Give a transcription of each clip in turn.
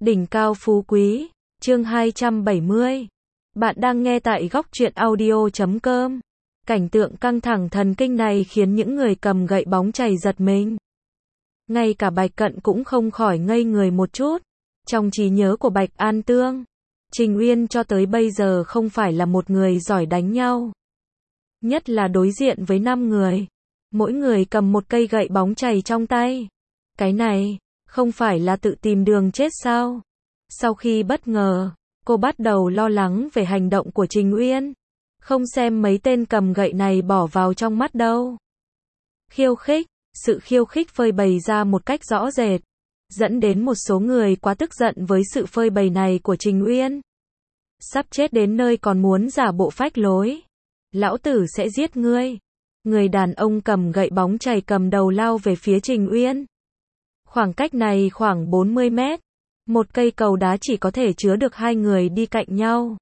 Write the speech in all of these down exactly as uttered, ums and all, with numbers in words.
Đỉnh cao phú quý, chương hai trăm bảy mươi. Bạn đang nghe tại góc truyện audio chấm com. Cảnh tượng căng thẳng thần kinh này khiến những người cầm gậy bóng chày giật mình. Ngay cả Bạch Cận cũng không khỏi ngây người một chút. Trong trí nhớ của Bạch An Tương, Trình Uyên cho tới bây giờ không phải là một người giỏi đánh nhau. Nhất là đối diện với năm người. Mỗi người cầm một cây gậy bóng chày trong tay. Cái này, không phải là tự tìm đường chết sao? Sau khi bất ngờ, cô bắt đầu lo lắng về hành động của Trình Uyên. Không xem mấy tên cầm gậy này bỏ vào trong mắt đâu. Khiêu khích, sự khiêu khích phơi bày ra một cách rõ rệt, dẫn đến một số người quá tức giận với sự phơi bày này của Trình Uyên. Sắp chết đến nơi còn muốn giả bộ phách lối. Lão tử sẽ giết ngươi. Người đàn ông cầm gậy bóng chày cầm đầu lao về phía Trình Uyên. Khoảng cách này khoảng bốn mươi mét. Một cây cầu đá chỉ có thể chứa được hai người đi cạnh nhau.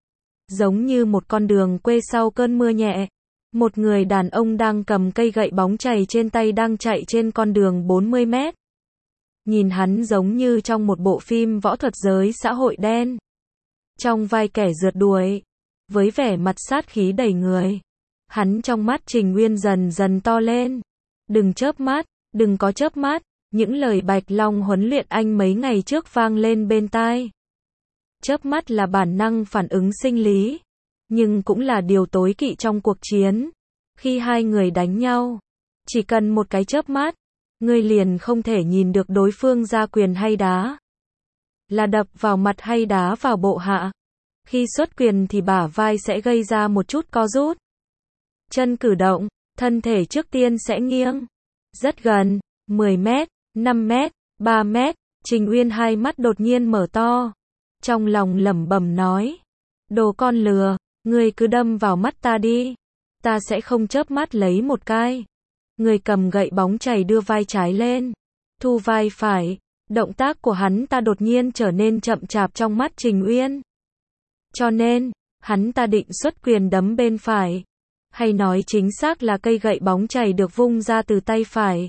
Giống như một con đường quê sau cơn mưa nhẹ. Một người đàn ông đang cầm cây gậy bóng chày trên tay đang chạy trên con đường bốn mươi mét. Nhìn hắn giống như trong một bộ phim võ thuật giới xã hội đen. Trong vai kẻ rượt đuổi, với vẻ mặt sát khí đầy người. Hắn trong mắt Trình Uyên dần dần to lên. Đừng chớp mắt, đừng có chớp mắt. Những lời Bạch Long huấn luyện anh mấy ngày trước vang lên bên tai. Chớp mắt là bản năng phản ứng sinh lý, nhưng cũng là điều tối kỵ trong cuộc chiến. Khi hai người đánh nhau, chỉ cần một cái chớp mắt, ngươi liền không thể nhìn được đối phương ra quyền hay đá. Là đập vào mặt hay đá vào bộ hạ. Khi xuất quyền thì bả vai sẽ gây ra một chút co rút. Chân cử động, thân thể trước tiên sẽ nghiêng. Rất gần, mười mét, năm mét, ba mét, Trình Uyên hai mắt đột nhiên mở to. Trong lòng lẩm bẩm nói. Đồ con lừa, ngươi cứ đâm vào mắt ta đi. Ta sẽ không chớp mắt lấy một cái. Người cầm gậy bóng chày đưa vai trái lên. Thu vai phải. Động tác của hắn ta đột nhiên trở nên chậm chạp trong mắt Trình Uyên. Cho nên, hắn ta định xuất quyền đấm bên phải. Hay nói chính xác là cây gậy bóng chày được vung ra từ tay phải.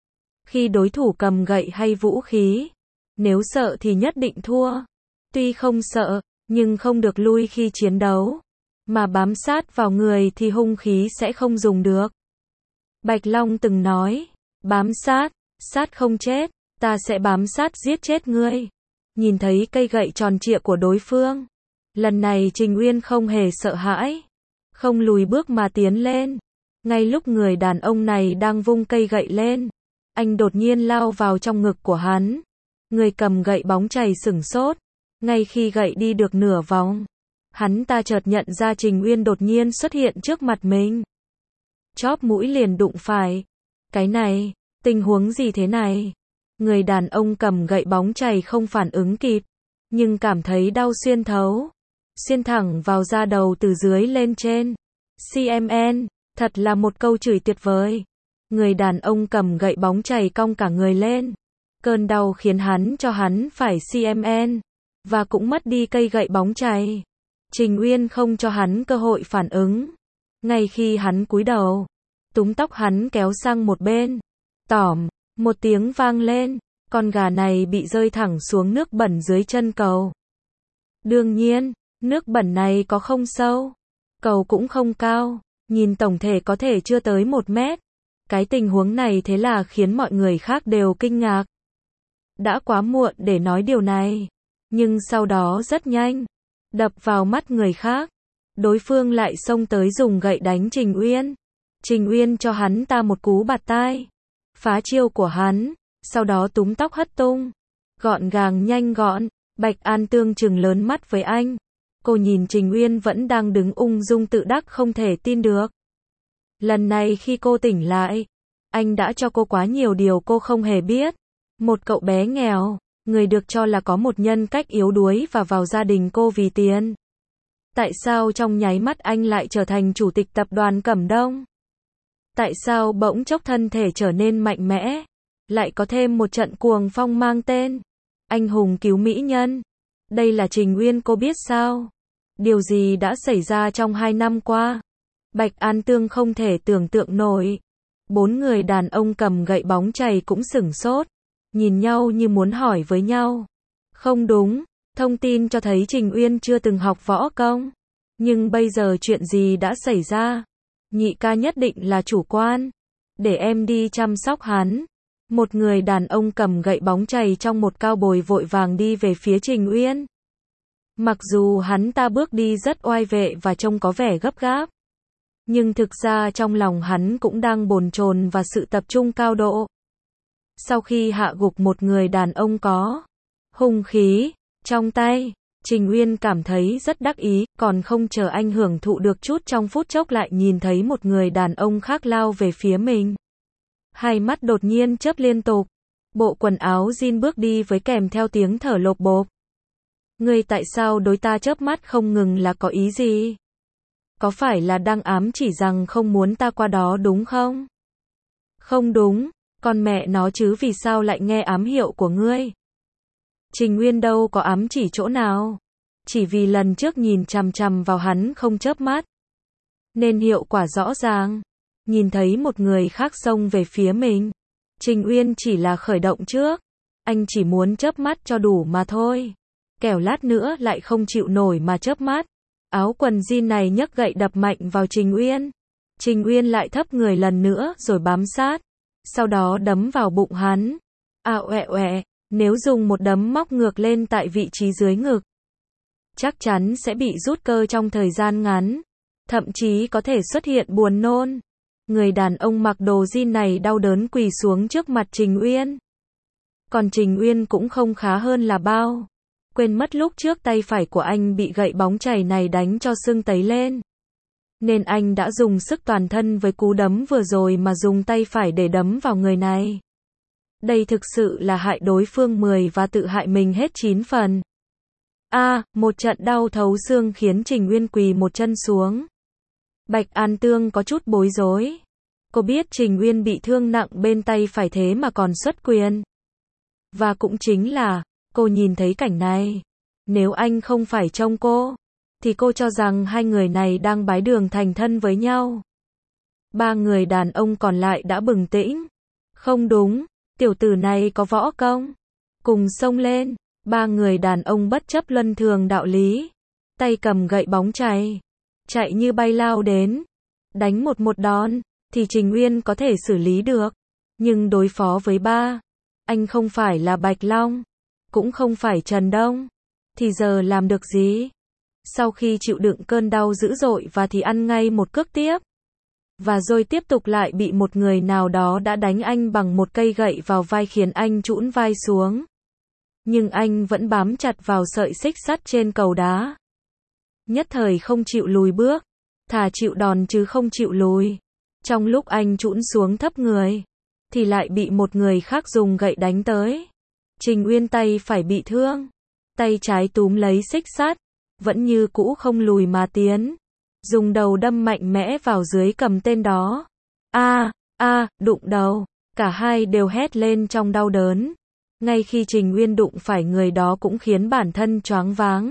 Khi đối thủ cầm gậy hay vũ khí, nếu sợ thì nhất định thua. Tuy không sợ, nhưng không được lui khi chiến đấu. Mà bám sát vào người thì hung khí sẽ không dùng được. Bạch Long từng nói, bám sát, sát không chết, ta sẽ bám sát giết chết ngươi. Nhìn thấy cây gậy tròn trịa của đối phương. Lần này Trình Uyên không hề sợ hãi. Không lùi bước mà tiến lên. Ngay lúc người đàn ông này đang vung cây gậy lên, anh đột nhiên lao vào trong ngực của hắn. Người cầm gậy bóng chày sửng sốt. Ngay khi gậy đi được nửa vòng, hắn ta chợt nhận ra Trình Uyên đột nhiên xuất hiện trước mặt mình. Chóp mũi liền đụng phải. Cái này, tình huống gì thế này? Người đàn ông cầm gậy bóng chày không phản ứng kịp, nhưng cảm thấy đau xuyên thấu. Xuyên thẳng vào da đầu từ dưới lên trên. xê em en, thật là một câu chửi tuyệt vời. Người đàn ông cầm gậy bóng chày cong cả người lên. Cơn đau khiến hắn cho hắn phải xê em en. Và cũng mất đi cây gậy bóng chày. Trình Uyên không cho hắn cơ hội phản ứng. Ngay khi hắn cúi đầu, túm tóc hắn kéo sang một bên. Tỏm, một tiếng vang lên. Con gà này bị rơi thẳng xuống nước bẩn dưới chân cầu. Đương nhiên, nước bẩn này có không sâu. Cầu cũng không cao. Nhìn tổng thể có thể chưa tới một mét. Cái tình huống này thế là khiến mọi người khác đều kinh ngạc. Đã quá muộn để nói điều này. Nhưng sau đó rất nhanh, đập vào mắt người khác. Đối phương lại xông tới dùng gậy đánh Trình Uyên. Trình Uyên cho hắn ta một cú bạt tai. Phá chiêu của hắn, sau đó túm tóc hất tung. Gọn gàng nhanh gọn, Bạch An Tương trừng lớn mắt với anh. Cô nhìn Trình Uyên vẫn đang đứng ung dung tự đắc không thể tin được. Lần này khi cô tỉnh lại, anh đã cho cô quá nhiều điều cô không hề biết. Một cậu bé nghèo, người được cho là có một nhân cách yếu đuối và vào gia đình cô vì tiền. Tại sao trong nháy mắt anh lại trở thành chủ tịch tập đoàn Cẩm Đông? Tại sao bỗng chốc thân thể trở nên mạnh mẽ? Lại có thêm một trận cuồng phong mang tên anh hùng cứu mỹ nhân. Đây là Trình Uyên cô biết sao? Điều gì đã xảy ra trong hai năm qua? Bạch An Tương không thể tưởng tượng nổi. Bốn người đàn ông cầm gậy bóng chày cũng sửng sốt. Nhìn nhau như muốn hỏi với nhau. Không đúng, thông tin cho thấy Trình Uyên chưa từng học võ công. Nhưng bây giờ chuyện gì đã xảy ra? Nhị ca nhất định là chủ quan. Để em đi chăm sóc hắn. Một người đàn ông cầm gậy bóng chày trong một cao bồi vội vàng đi về phía Trình Uyên. Mặc dù hắn ta bước đi rất oai vệ và trông có vẻ gấp gáp, nhưng thực ra trong lòng hắn cũng đang bồn chồn và sự tập trung cao độ. Sau khi hạ gục một người đàn ông có hung khí trong tay, Trình Uyên cảm thấy rất đắc ý, còn không chờ anh hưởng thụ được chút trong phút chốc lại nhìn thấy một người đàn ông khác lao về phía mình. Hai mắt đột nhiên chớp liên tục, bộ quần áo jean bước đi với kèm theo tiếng thở lộp bộp. Ngươi tại sao đối ta chớp mắt không ngừng là có ý gì? Có phải là đang ám chỉ rằng không muốn ta qua đó đúng không? Không đúng, con mẹ nó chứ vì sao lại nghe ám hiệu của ngươi? Trình Nguyên đâu có ám chỉ chỗ nào? Chỉ vì lần trước nhìn chằm chằm vào hắn không chớp mắt. Nên hiệu quả rõ ràng. Nhìn thấy một người khác xông về phía mình. Trình Uyên chỉ là khởi động trước. Anh chỉ muốn chớp mắt cho đủ mà thôi. Kẻo lát nữa lại không chịu nổi mà chớp mắt. Áo quần jean này nhấc gậy đập mạnh vào Trình Uyên. Trình Uyên lại thấp người lần nữa rồi bám sát. Sau đó đấm vào bụng hắn. À oẹ oẹ, nếu dùng một đấm móc ngược lên tại vị trí dưới ngực, chắc chắn sẽ bị rút cơ trong thời gian ngắn. Thậm chí có thể xuất hiện buồn nôn. Người đàn ông mặc đồ jean này đau đớn quỳ xuống trước mặt Trình Uyên. Còn Trình Uyên cũng không khá hơn là bao. Quên mất lúc trước tay phải của anh bị gậy bóng chày này đánh cho sưng tấy lên. Nên anh đã dùng sức toàn thân với cú đấm vừa rồi mà dùng tay phải để đấm vào người này. Đây thực sự là hại đối phương mười và tự hại mình hết chín phần. A, à, một trận đau thấu xương khiến Trình Uyên quỳ một chân xuống. Bạch An Tương có chút bối rối. Cô biết Trình Uyên bị thương nặng bên tay phải thế mà còn xuất quyền. Và cũng chính là, cô nhìn thấy cảnh này. Nếu anh không phải trông cô, thì cô cho rằng hai người này đang bái đường thành thân với nhau. Ba người đàn ông còn lại đã bừng tỉnh. Không đúng, tiểu tử này có võ công. Cùng xông lên, ba người đàn ông bất chấp luân thường đạo lý. Tay cầm gậy bóng chày. Chạy như bay lao đến. Đánh một một đòn, thì Trình Uyên có thể xử lý được. Nhưng đối phó với ba, anh không phải là Bạch Long, cũng không phải Trần Đông. Thì giờ làm được gì? Sau khi chịu đựng cơn đau dữ dội và thì ăn ngay một cước tiếp. Và rồi tiếp tục lại bị một người nào đó đã đánh anh bằng một cây gậy vào vai khiến anh trũn vai xuống. Nhưng anh vẫn bám chặt vào sợi xích sắt trên cầu đá. Nhất thời không chịu lùi bước. Thà chịu đòn chứ không chịu lùi. Trong lúc anh trũn xuống thấp người, thì lại bị một người khác dùng gậy đánh tới. Trình Uyên tay phải bị thương. Tay trái túm lấy xích sắt. Vẫn như cũ không lùi mà tiến. Dùng đầu đâm mạnh mẽ vào dưới cầm tên đó. A, a, đụng đầu. Cả hai đều hét lên trong đau đớn. Ngay khi Trình Uyên đụng phải người đó cũng khiến bản thân choáng váng.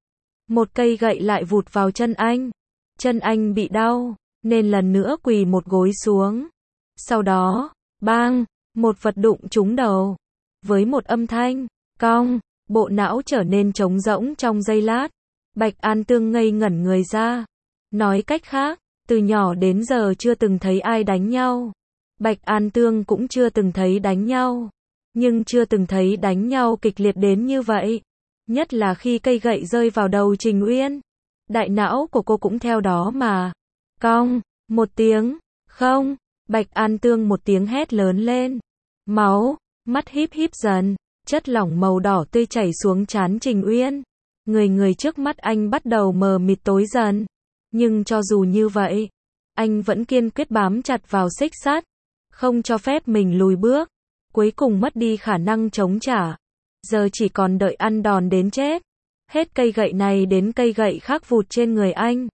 Một cây gậy lại vụt vào chân anh. Chân anh bị đau, nên lần nữa quỳ một gối xuống. Sau đó, bang, một vật đụng trúng đầu. Với một âm thanh, cong, bộ não trở nên trống rỗng trong giây lát. Bạch An Tương ngây ngẩn người ra. Nói cách khác, từ nhỏ đến giờ chưa từng thấy ai đánh nhau. Bạch An Tương cũng chưa từng thấy đánh nhau. Nhưng chưa từng thấy đánh nhau kịch liệt đến như vậy. Nhất là khi cây gậy rơi vào đầu Trình Uyên. Đại não của cô cũng theo đó mà. Cong, một tiếng, không, Bạch An Tương một tiếng hét lớn lên. Máu, mắt híp híp dần, chất lỏng màu đỏ tươi chảy xuống trán Trình Uyên. Người người trước mắt anh bắt đầu mờ mịt tối dần. Nhưng cho dù như vậy, anh vẫn kiên quyết bám chặt vào xích sắt. Không cho phép mình lùi bước. Cuối cùng mất đi khả năng chống trả. Giờ chỉ còn đợi ăn đòn đến chết. Hết cây gậy này đến cây gậy khác vụt trên người anh.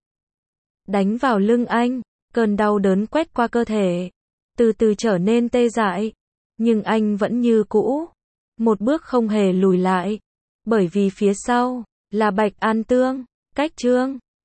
Đánh vào lưng anh. Cơn đau đớn quét qua cơ thể. Từ từ trở nên tê dại. Nhưng anh vẫn như cũ. Một bước không hề lùi lại. Bởi vì phía sau là Bạch An Tương. Cách chương